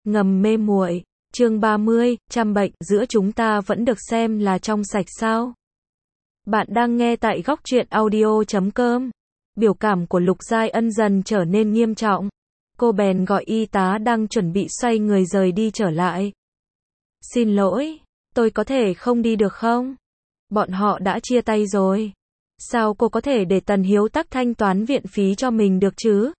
ngầm mê muội. Chương 30, trăm bệnh giữa chúng ta vẫn được xem là trong sạch sao? Bạn đang nghe tại góc truyện audio.com. Biểu cảm của Lục Giai Ân dần trở nên nghiêm trọng. Cô bèn gọi y tá đang chuẩn bị xoay người rời đi trở lại. Xin lỗi, tôi có thể không đi được không? Bọn họ đã chia tay rồi. Sao cô có thể để Tần Hiếu Tắc thanh toán viện phí cho mình được chứ?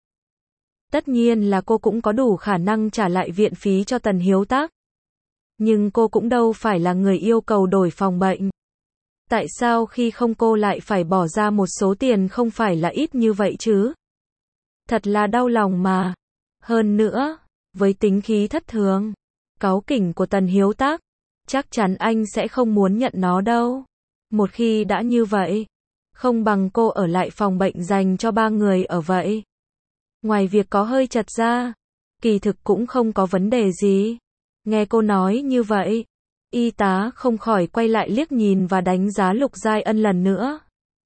Tất nhiên là cô cũng có đủ khả năng trả lại viện phí cho Tần Hiếu Tắc. Nhưng cô cũng đâu phải là người yêu cầu đổi phòng bệnh. Tại sao khi không cô lại phải bỏ ra một số tiền không phải là ít như vậy chứ? Thật là đau lòng mà. Hơn nữa, với tính khí thất thường, cáu kỉnh của Tần Hiếu Tắc, chắc chắn anh sẽ không muốn nhận nó đâu. Một khi đã như vậy, không bằng cô ở lại phòng bệnh dành cho 3 người ở vậy. Ngoài việc có hơi chật ra, kỳ thực cũng không có vấn đề gì. Nghe cô nói như vậy, y tá không khỏi quay lại liếc nhìn và đánh giá Lục Giai Ân lần nữa.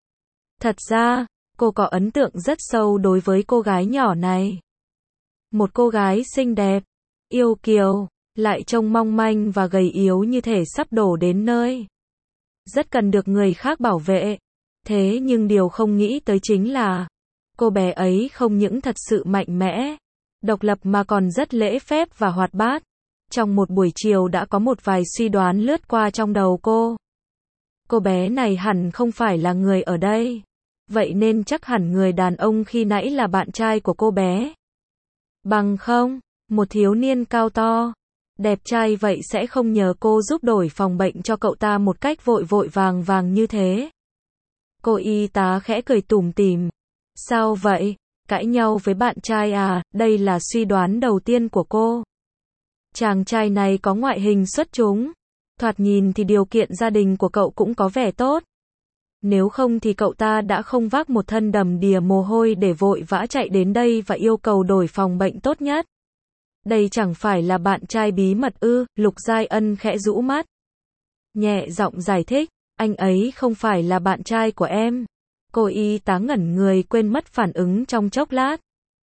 Thật ra, cô có ấn tượng rất sâu đối với cô gái nhỏ này. Một cô gái xinh đẹp, yêu kiều, lại trông mong manh và gầy yếu như thể sắp đổ đến nơi. Rất cần được người khác bảo vệ. Thế nhưng điều không nghĩ tới chính là, cô bé ấy không những thật sự mạnh mẽ, độc lập mà còn rất lễ phép và hoạt bát. Trong một buổi chiều đã có một vài suy đoán lướt qua trong đầu cô. Cô bé này hẳn không phải là người ở đây. Vậy nên chắc hẳn người đàn ông khi nãy là bạn trai của cô bé. Bằng không, một thiếu niên cao to, đẹp trai vậy sẽ không nhờ cô giúp đổi phòng bệnh cho cậu ta một cách vội vội vàng vàng như thế. Cô y tá khẽ cười tủm tỉm. Sao vậy? Cãi nhau với bạn trai à? Đây là suy đoán đầu tiên của cô. Chàng trai này có ngoại hình xuất chúng. Thoạt nhìn thì điều kiện gia đình của cậu cũng có vẻ tốt. Nếu không thì cậu ta đã không vác một thân đầm đìa mồ hôi để vội vã chạy đến đây và yêu cầu đổi phòng bệnh tốt nhất. Đây chẳng phải là bạn trai bí mật ư? Lục Giai Ân khẽ rũ mắt, nhẹ giọng giải thích, anh ấy không phải là bạn trai của em. Cô y tá ngẩn người quên mất phản ứng trong chốc lát.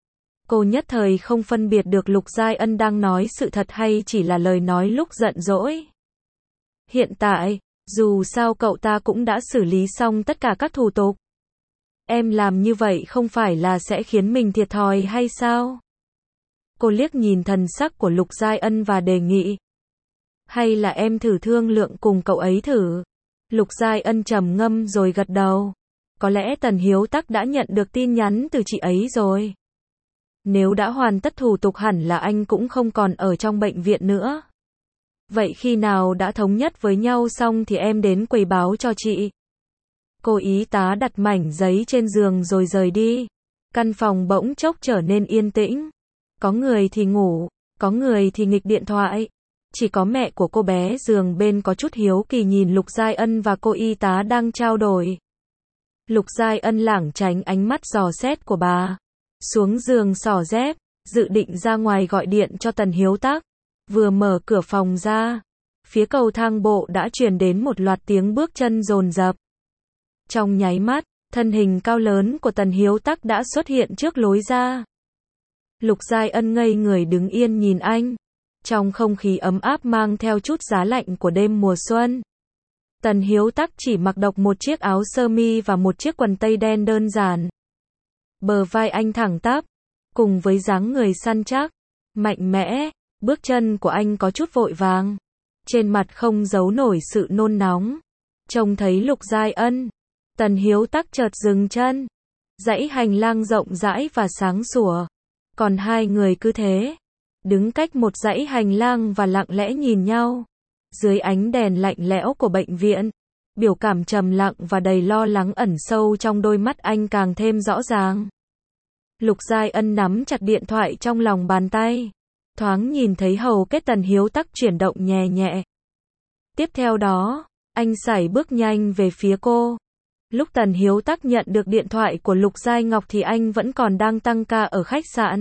Cô nhất thời không phân biệt được Lục Giai Ân đang nói sự thật hay chỉ là lời nói lúc giận dỗi. Hiện tại, dù sao cậu ta cũng đã xử lý xong tất cả các thủ tục. Em làm như vậy không phải là sẽ khiến mình thiệt thòi hay sao? Cô liếc nhìn thần sắc của Lục Giai Ân và đề nghị. Hay là em thử thương lượng cùng cậu ấy thử? Lục Giai Ân trầm ngâm rồi gật đầu. Có lẽ Tần Hiếu Tắc đã nhận được tin nhắn từ chị ấy rồi. Nếu đã hoàn tất thủ tục hẳn là anh cũng không còn ở trong bệnh viện nữa. Vậy khi nào đã thống nhất với nhau xong thì em đến quầy báo cho chị. Cô y tá đặt mảnh giấy trên giường rồi rời đi. Căn phòng bỗng chốc trở nên yên tĩnh. Có người thì ngủ, có người thì nghịch điện thoại. Chỉ có mẹ của cô bé giường bên có chút hiếu kỳ nhìn Lục Giai Ân và cô y tá đang trao đổi. Lục Giai Ân lảng tránh ánh mắt dò xét của bà. Xuống giường xỏ dép, dự định ra ngoài gọi điện cho Tần Hiếu Tắc. Vừa mở cửa phòng ra, phía cầu thang bộ đã truyền đến một loạt tiếng bước chân dồn dập. Trong nháy mắt, thân hình cao lớn của Tần Hiếu Tắc đã xuất hiện trước lối ra. Lục Giai Ân ngây người đứng yên nhìn anh. Trong không khí ấm áp mang theo chút giá lạnh của đêm mùa xuân. Tần Hiếu Tắc chỉ mặc độc một chiếc áo sơ mi và một chiếc quần tây đen đơn giản. Bờ vai anh thẳng tắp, cùng với dáng người săn chắc, mạnh mẽ, bước chân của anh có chút vội vàng. Trên mặt không giấu nổi sự nôn nóng. Trông thấy Lục Giai Ân, Tần Hiếu Tắc chợt dừng chân. Dãy hành lang rộng rãi và sáng sủa. Còn hai người cứ thế, đứng cách một dãy hành lang và lặng lẽ nhìn nhau. Dưới ánh đèn lạnh lẽo của bệnh viện, biểu cảm trầm lặng và đầy lo lắng ẩn sâu trong đôi mắt anh càng thêm rõ ràng. Lục Giai Ân nắm chặt điện thoại trong lòng bàn tay, thoáng nhìn thấy hầu kết Tần Hiếu Tắc chuyển động nhẹ nhẹ. Tiếp theo đó, anh sải bước nhanh về phía cô. Lúc Tần Hiếu Tắc nhận được điện thoại của Lục Giai Ngọc thì anh vẫn còn đang tăng ca ở khách sạn.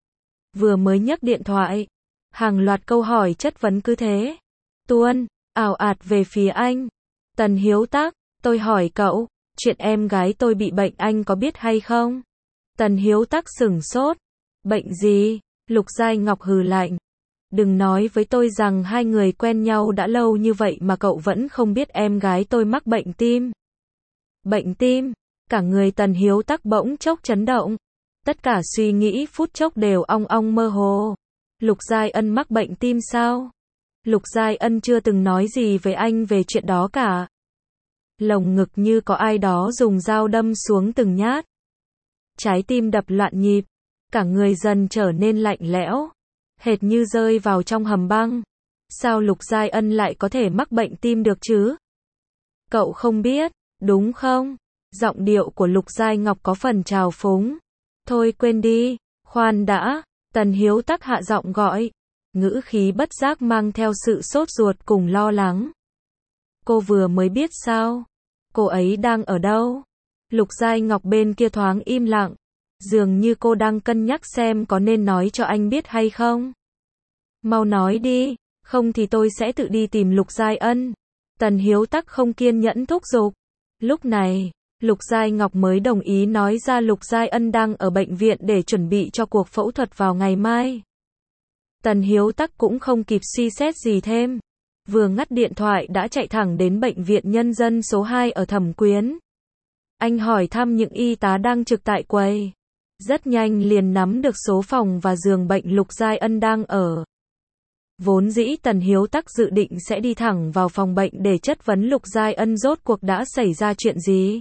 Vừa mới nhấc điện thoại, hàng loạt câu hỏi chất vấn cứ thế tuôn ào ạt về phía anh. Tần Hiếu Tắc, tôi hỏi cậu, chuyện em gái tôi bị bệnh anh có biết hay không? Tần Hiếu Tắc sửng sốt. Bệnh gì? Lục Giai Ngọc hừ lạnh. Đừng nói với tôi rằng hai người quen nhau đã lâu như vậy mà cậu vẫn không biết em gái tôi mắc bệnh tim. Bệnh tim? Cả người Tần Hiếu Tắc bỗng chốc chấn động. Tất cả suy nghĩ phút chốc đều ong ong mơ hồ. Lục Giai Ân mắc bệnh tim sao? Lục Giai Ân chưa từng nói gì với anh về chuyện đó cả. Lồng ngực như có ai đó dùng dao đâm xuống từng nhát. Trái tim đập loạn nhịp, cả người dần trở nên lạnh lẽo, hệt như rơi vào trong hầm băng. Sao Lục Giai Ân lại có thể mắc bệnh tim được chứ? Cậu không biết, đúng không? Giọng điệu của Lục Giai Ngọc có phần trào phúng. Thôi quên đi, khoan đã, Tần Hiếu Tắc hạ giọng gọi, ngữ khí bất giác mang theo sự sốt ruột cùng lo lắng. Cô vừa mới biết sao? Cô ấy đang ở đâu? Lục Giai Ngọc bên kia thoáng im lặng, dường như cô đang cân nhắc xem có nên nói cho anh biết hay không. Mau nói đi, không thì tôi sẽ tự đi tìm Lục Giai Ân. Tần Hiếu Tắc không kiên nhẫn thúc giục. Lúc này, Lục Giai Ngọc mới đồng ý nói ra Lục Giai Ân đang ở bệnh viện để chuẩn bị cho cuộc phẫu thuật vào ngày mai. Tần Hiếu Tắc cũng không kịp suy xét gì thêm. Vừa ngắt điện thoại đã chạy thẳng đến bệnh viện nhân dân số 2 ở Thẩm Quyến. Anh hỏi thăm những y tá đang trực tại quầy. Rất nhanh liền nắm được số phòng và giường bệnh Lục Giai Ân đang ở. Vốn dĩ Tần Hiếu Tắc dự định sẽ đi thẳng vào phòng bệnh để chất vấn Lục Giai Ân rốt cuộc đã xảy ra chuyện gì.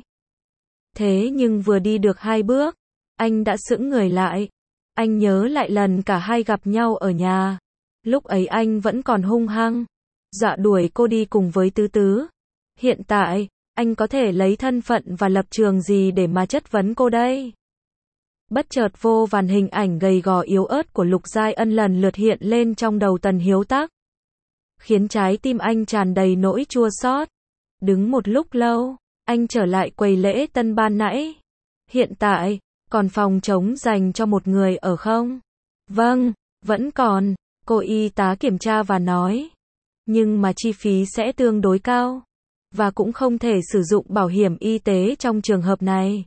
Thế nhưng vừa đi được 2 bước, anh đã sững người lại. Anh nhớ lại lần cả hai gặp nhau ở nhà. Lúc ấy anh vẫn còn hung hăng, dọa đuổi cô đi cùng với Tứ Tứ. Hiện tại, anh có thể lấy thân phận và lập trường gì để mà chất vấn cô đây? Bất chợt vô vàn hình ảnh gầy gò yếu ớt của Lục Giai Ân lần lượt hiện lên trong đầu Tần Hiếu Tắc, khiến trái tim anh tràn đầy nỗi chua xót. Đứng một lúc lâu, anh trở lại quầy lễ tân ban nãy. Hiện tại, còn phòng trống dành cho một người ở không? Vâng, vẫn còn, cô y tá kiểm tra và nói. Nhưng mà chi phí sẽ tương đối cao, và cũng không thể sử dụng bảo hiểm y tế trong trường hợp này.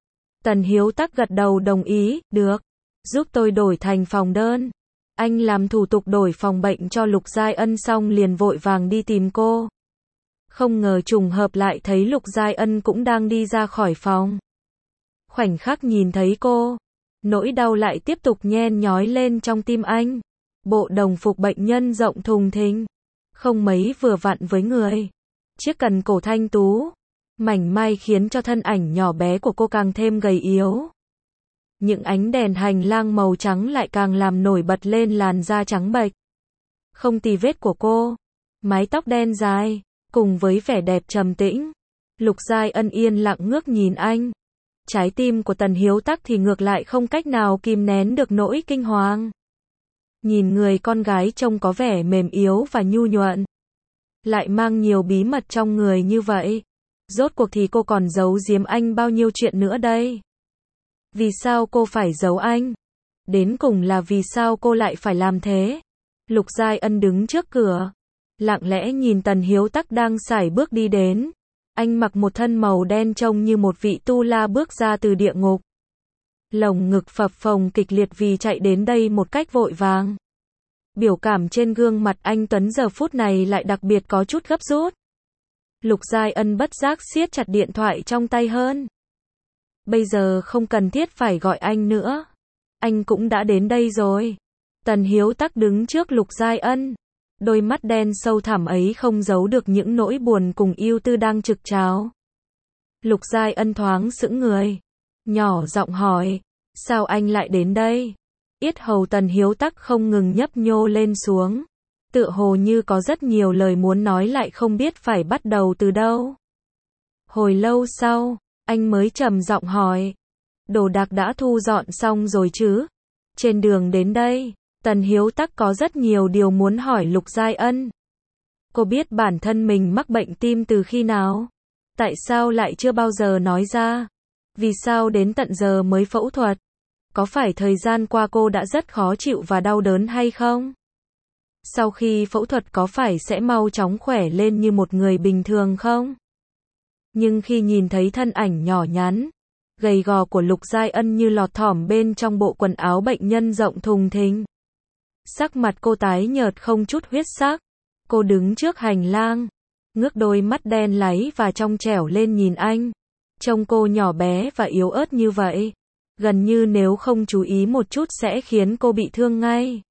Tần Hiếu Tắc gật đầu đồng ý, được, giúp tôi đổi thành phòng đơn. Anh làm thủ tục đổi phòng bệnh cho Lục Giai Ân xong liền vội vàng đi tìm cô. Không ngờ trùng hợp lại thấy Lục Giai Ân cũng đang đi ra khỏi phòng. Khoảnh khắc nhìn thấy cô, nỗi đau lại tiếp tục nhen nhói lên trong tim anh. Bộ đồng phục bệnh nhân rộng thùng thình, không mấy vừa vặn với người. Chiếc cần cổ thanh tú, mảnh mai khiến cho thân ảnh nhỏ bé của cô càng thêm gầy yếu. Những ánh đèn hành lang màu trắng lại càng làm nổi bật lên làn da trắng bệch, không tì vết của cô. Mái tóc đen dài, cùng với vẻ đẹp trầm tĩnh. Lục Giai Ân yên lặng ngước nhìn anh. Trái tim của Tần Hiếu Tắc thì ngược lại không cách nào kìm nén được nỗi kinh hoàng. Nhìn người con gái trông có vẻ mềm yếu và nhu nhuận, lại mang nhiều bí mật trong người như vậy. Rốt cuộc thì cô còn giấu giếm anh bao nhiêu chuyện nữa đây? Vì sao cô phải giấu anh? Đến cùng là vì sao cô lại phải làm thế? Lục Giai Ân đứng trước cửa, lặng lẽ nhìn Tần Hiếu Tắc đang sải bước đi đến. Anh mặc một thân màu đen trông như một vị tu la bước ra từ địa ngục. Lồng ngực phập phồng kịch liệt vì chạy đến đây một cách vội vàng. Biểu cảm trên gương mặt anh Tuấn giờ phút này lại đặc biệt có chút gấp rút. Lục Giai Ân bất giác siết chặt điện thoại trong tay hơn. Bây giờ không cần thiết phải gọi anh nữa. Anh cũng đã đến đây rồi. Tần Hiếu Tắc đứng trước Lục Giai Ân. Đôi mắt đen sâu thẳm ấy không giấu được những nỗi buồn cùng ưu tư đang trực trào. Lục Giai Ân thoáng sững người, nhỏ giọng hỏi, sao anh lại đến đây? Yết hầu Tần Hiếu Tắc không ngừng nhấp nhô lên xuống, tựa hồ như có rất nhiều lời muốn nói lại không biết phải bắt đầu từ đâu. Hồi lâu sau, anh mới trầm giọng hỏi, đồ đạc đã thu dọn xong rồi chứ? Trên đường đến đây, Tần Hiếu Tắc có rất nhiều điều muốn hỏi Lục Giai Ân. Cô biết bản thân mình mắc bệnh tim từ khi nào? Tại sao lại chưa bao giờ nói ra? Vì sao đến tận giờ mới phẫu thuật? Có phải thời gian qua cô đã rất khó chịu và đau đớn hay không? Sau khi phẫu thuật có phải sẽ mau chóng khỏe lên như một người bình thường không? Nhưng khi nhìn thấy thân ảnh nhỏ nhắn, gầy gò của Lục Giai Ân như lọt thỏm bên trong bộ quần áo bệnh nhân rộng thùng thình, Sắc mặt cô tái nhợt không chút huyết sắc. Cô đứng trước hành lang, ngước đôi mắt đen láy và trong trẻo lên nhìn anh. Trông cô nhỏ bé và yếu ớt như vậy, gần như nếu không chú ý một chút sẽ khiến cô bị thương ngay.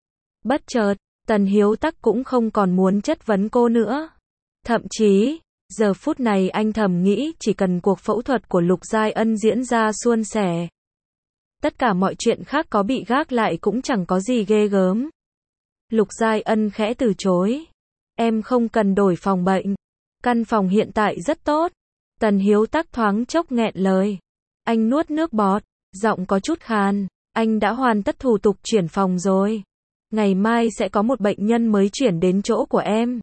Bất chợt, Tần Hiếu Tắc cũng không còn muốn chất vấn cô nữa. Thậm chí, giờ phút này anh thầm nghĩ chỉ cần cuộc phẫu thuật của Lục Giai Ân diễn ra suôn sẻ, tất cả mọi chuyện khác có bị gác lại cũng chẳng có gì ghê gớm. Lục Giai Ân khẽ từ chối. Em không cần đổi phòng bệnh. Căn phòng hiện tại rất tốt. Tần Hiếu Tắc thoáng chốc nghẹn lời. Anh nuốt nước bọt, giọng có chút khàn. Anh đã hoàn tất thủ tục chuyển phòng rồi. Ngày mai sẽ có một bệnh nhân mới chuyển đến chỗ của em.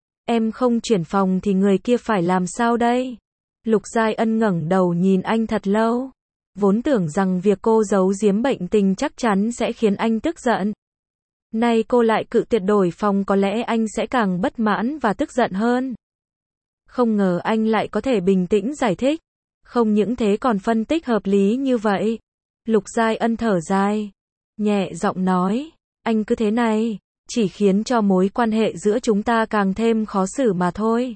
Em không chuyển phòng thì người kia phải làm sao đây? Lục Giai Ân ngẩng đầu nhìn anh thật lâu. Vốn tưởng rằng việc cô giấu giếm bệnh tình chắc chắn sẽ khiến anh tức giận. Nay cô lại cự tuyệt đổi phòng, có lẽ anh sẽ càng bất mãn và tức giận hơn. Không ngờ anh lại có thể bình tĩnh giải thích. Không những thế còn phân tích hợp lý như vậy. Lục Giai Ân thở dài, nhẹ giọng nói, anh cứ thế này, chỉ khiến cho mối quan hệ giữa chúng ta càng thêm khó xử mà thôi.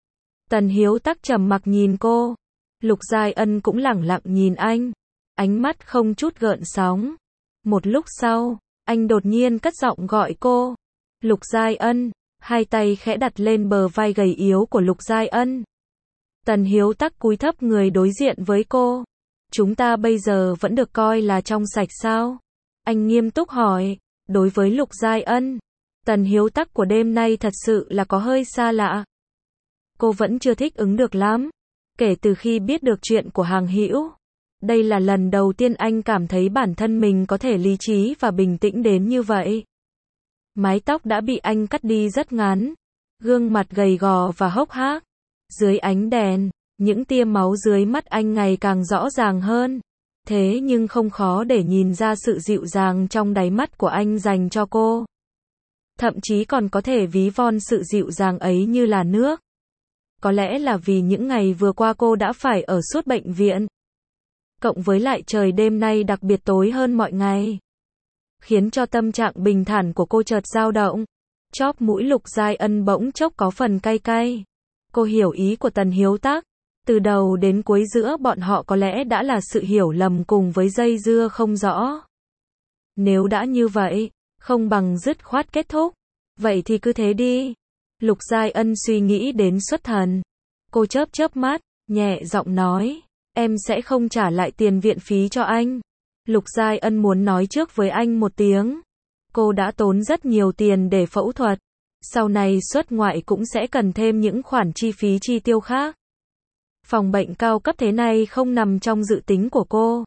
Tần Hiếu Tắc trầm mặc nhìn cô. Lục Giai Ân cũng lẳng lặng nhìn anh. Ánh mắt không chút gợn sóng. Một lúc sau, anh đột nhiên cất giọng gọi cô. Lục Giai Ân. Hai tay khẽ đặt lên bờ vai gầy yếu của Lục Giai Ân. Tần Hiếu Tắc cúi thấp người đối diện với cô. Chúng ta bây giờ vẫn được coi là trong sạch sao? Anh nghiêm túc hỏi. Đối với Lục Giai Ân, Tần Hiếu Tắc của đêm nay thật sự là có hơi xa lạ. Cô vẫn chưa thích ứng được lắm. Kể từ khi biết được chuyện của Hàng Hữu, đây là lần đầu tiên anh cảm thấy bản thân mình có thể lý trí và bình tĩnh đến như vậy. Mái tóc đã bị anh cắt đi rất ngắn, gương mặt gầy gò và hốc hác. Dưới ánh đèn, những tia máu dưới mắt anh ngày càng rõ ràng hơn. Thế nhưng không khó để nhìn ra sự dịu dàng trong đáy mắt của anh dành cho cô. Thậm chí còn có thể ví von sự dịu dàng ấy như là nước. Có lẽ là vì những ngày vừa qua cô đã phải ở suốt bệnh viện. Cộng với lại trời đêm nay đặc biệt tối hơn mọi ngày, khiến cho tâm trạng bình thản của cô chợt dao động. Chóp mũi Lục Giai Ân bỗng chốc có phần cay cay. Cô hiểu ý của Tần Hiếu Tắc. Từ đầu đến cuối giữa bọn họ có lẽ đã là sự hiểu lầm cùng với dây dưa không rõ. Nếu đã như vậy, không bằng dứt khoát kết thúc. Vậy thì cứ thế đi. Lục Giai Ân suy nghĩ đến xuất thần. Cô chớp chớp mắt, nhẹ giọng nói, em sẽ không trả lại tiền viện phí cho anh. Lục Giai Ân muốn nói trước với anh một tiếng. Cô đã tốn rất nhiều tiền để phẫu thuật. Sau này xuất ngoại cũng sẽ cần thêm những khoản chi phí chi tiêu khác. Phòng bệnh cao cấp thế này không nằm trong dự tính của cô.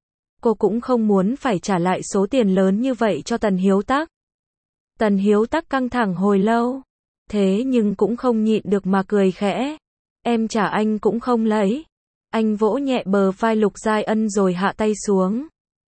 Cô cũng không muốn phải trả lại số tiền lớn như vậy cho Tần Hiếu Tắc. Tần Hiếu Tắc căng thẳng hồi lâu. Thế nhưng cũng không nhịn được mà cười khẽ. Em trả anh cũng không lấy. Anh vỗ nhẹ bờ vai Lục Giai Ân rồi hạ tay xuống.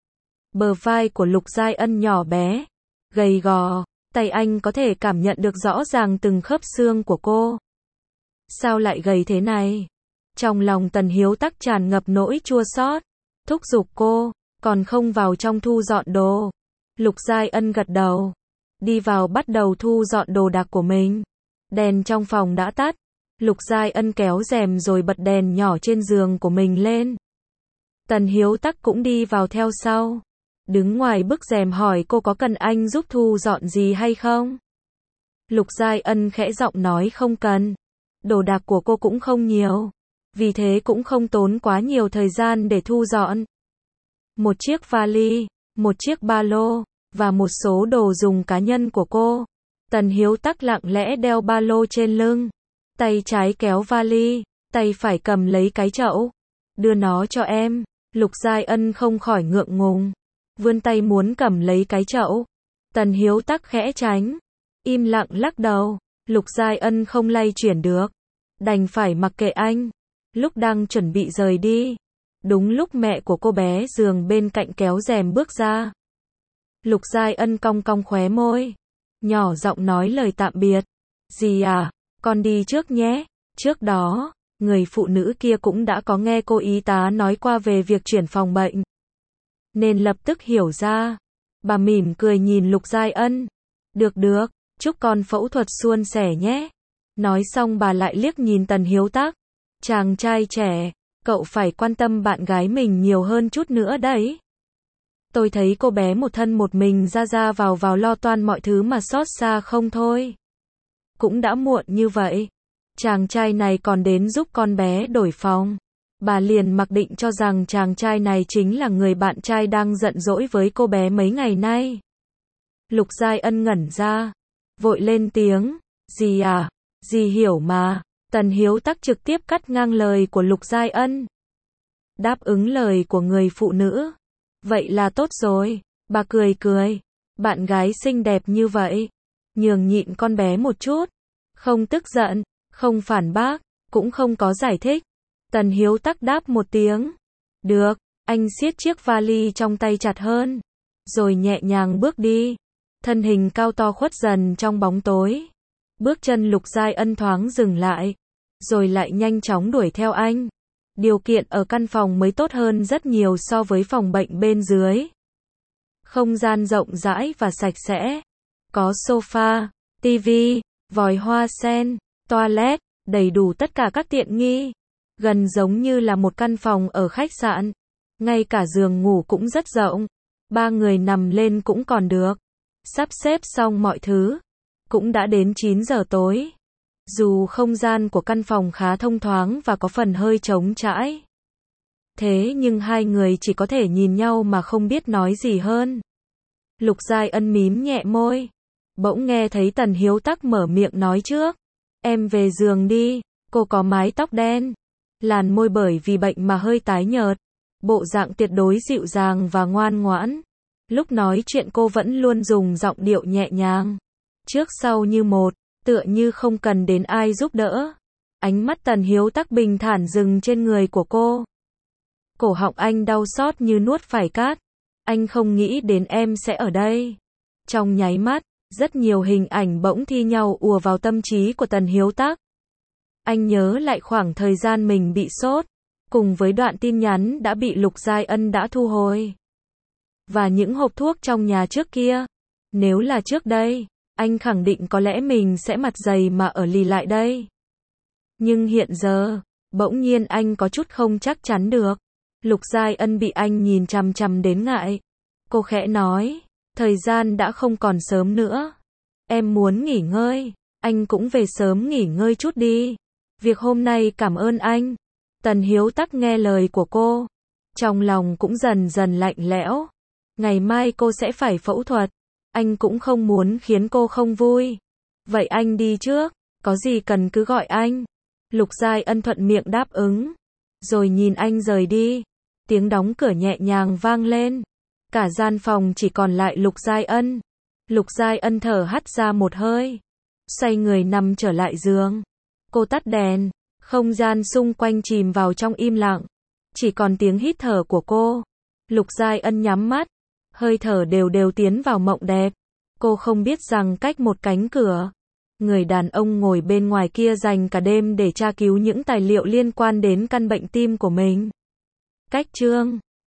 Bờ vai của Lục Giai Ân nhỏ bé, gầy gò. Tay anh có thể cảm nhận được rõ ràng từng khớp xương của cô. Sao lại gầy thế này? Trong lòng Tần Hiếu Tắc tràn ngập nỗi chua xót. Thúc giục cô, còn không vào trong thu dọn đồ. Lục Giai Ân gật đầu. Đi vào bắt đầu thu dọn đồ đạc của mình. Đèn trong phòng đã tắt. Lục Giai Ân kéo rèm rồi bật đèn nhỏ trên giường của mình lên. Tần Hiếu Tắc cũng đi vào theo sau. Đứng ngoài bức rèm hỏi cô có cần anh giúp thu dọn gì hay không? Lục Giai Ân khẽ giọng nói không cần. Đồ đạc của cô cũng không nhiều. Vì thế cũng không tốn quá nhiều thời gian để thu dọn. Một chiếc vali, một chiếc ba lô, và một số đồ dùng cá nhân của cô. Tần Hiếu Tắc lặng lẽ đeo ba lô trên lưng. Tay trái kéo vali, tay phải cầm lấy cái chậu. Đưa nó cho em. Lục Giai Ân không khỏi ngượng ngùng. Vươn tay muốn cầm lấy cái chậu. Tần Hiếu Tắc khẽ tránh. Im lặng lắc đầu. Lục Giai Ân không lay chuyển được. Đành phải mặc kệ anh. Lúc đang chuẩn bị rời đi, đúng lúc mẹ của cô bé giường bên cạnh kéo rèm bước ra. Lục Giai Ân cong cong khóe môi, nhỏ giọng nói lời tạm biệt. Dì à, con đi trước nhé. Trước đó, người phụ nữ kia cũng đã có nghe cô y tá nói qua về việc chuyển phòng bệnh, nên lập tức hiểu ra. Bà mỉm cười nhìn Lục Giai Ân. Được được, chúc con phẫu thuật suôn sẻ nhé. Nói xong bà lại liếc nhìn Tần Hiếu Tắc. Chàng trai trẻ, cậu phải quan tâm bạn gái mình nhiều hơn chút nữa đấy. Tôi thấy cô bé một thân một mình ra ra vào lo toan mọi thứ mà xót xa không thôi. Cũng đã muộn như vậy. Chàng trai này còn đến giúp con bé đổi phòng. Bà liền mặc định cho rằng chàng trai này chính là người bạn trai đang giận dỗi với cô bé mấy ngày nay. Lục Giai Ân ngẩn ra, vội lên tiếng, gì à, gì hiểu mà. Tần Hiếu Tắc trực tiếp cắt ngang lời của Lục Giai Ân. Đáp ứng lời của người phụ nữ. Vậy là tốt rồi, bà cười cười. Bạn gái xinh đẹp như vậy, nhường nhịn con bé một chút. Không tức giận, không phản bác, cũng không có giải thích. Tần Hiếu Tắc đáp một tiếng. Được, anh siết chiếc vali trong tay chặt hơn. Rồi nhẹ nhàng bước đi. Thân hình cao to khuất dần trong bóng tối. Bước chân Lục Giai Ân thoáng dừng lại. Rồi lại nhanh chóng đuổi theo anh. Điều kiện ở căn phòng mới tốt hơn rất nhiều so với phòng bệnh bên dưới. Không gian rộng rãi và sạch sẽ. Có sofa, tivi, vòi hoa sen, toilet, đầy đủ tất cả các tiện nghi. Gần giống như là một căn phòng ở khách sạn. Ngay cả giường ngủ cũng rất rộng. 3 người nằm lên cũng còn được. Sắp xếp xong mọi thứ. Cũng đã đến 9 giờ tối. Dù không gian của căn phòng khá thông thoáng và có phần hơi trống trải. Thế nhưng hai người chỉ có thể nhìn nhau mà không biết nói gì hơn. Lục Giai Ân mím nhẹ môi. Bỗng nghe thấy Tần Hiếu Tắc mở miệng nói trước. Em về giường đi. Cô có mái tóc đen. Làn môi bởi vì bệnh mà hơi tái nhợt. Bộ dạng tuyệt đối dịu dàng và ngoan ngoãn. Lúc nói chuyện cô vẫn luôn dùng giọng điệu nhẹ nhàng. Trước sau như một, tựa như không cần đến ai giúp đỡ. Ánh mắt Tần Hiếu Tắc bình thản dừng trên người của cô. Cổ họng anh đau xót như nuốt phải cát. Anh không nghĩ đến em sẽ ở đây. Trong nháy mắt, rất nhiều hình ảnh bỗng thi nhau ùa vào tâm trí của Tần Hiếu Tắc. Anh nhớ lại khoảng thời gian mình bị sốt, cùng với đoạn tin nhắn đã bị Lục Giai Ân đã thu hồi. Và những hộp thuốc trong nhà trước kia. Nếu là trước đây, anh khẳng định có lẽ mình sẽ mặt dày mà ở lì lại đây. Nhưng hiện giờ, bỗng nhiên anh có chút không chắc chắn được. Lục Giai Ân bị anh nhìn chằm chằm đến ngại. Cô khẽ nói, thời gian đã không còn sớm nữa. Em muốn nghỉ ngơi, anh cũng về sớm nghỉ ngơi chút đi. Việc hôm nay cảm ơn anh. Tần Hiếu Tắc nghe lời của cô. Trong lòng cũng dần dần lạnh lẽo. Ngày mai cô sẽ phải phẫu thuật. Anh cũng không muốn khiến cô không vui. Vậy anh đi trước, có gì cần cứ gọi anh. Lục Giai Ân thuận miệng đáp ứng. Rồi nhìn anh rời đi. Tiếng đóng cửa nhẹ nhàng vang lên. Cả gian phòng chỉ còn lại Lục Giai Ân. Lục Giai Ân thở hắt ra một hơi. Xoay người nằm trở lại giường. Cô tắt đèn. Không gian xung quanh chìm vào trong im lặng. Chỉ còn tiếng hít thở của cô. Lục Giai Ân nhắm mắt. Hơi thở đều đều tiến vào mộng đẹp. Cô không biết rằng cách một cánh cửa, người đàn ông ngồi bên ngoài kia dành cả đêm để tra cứu những tài liệu liên quan đến căn bệnh tim của mình. Cách chương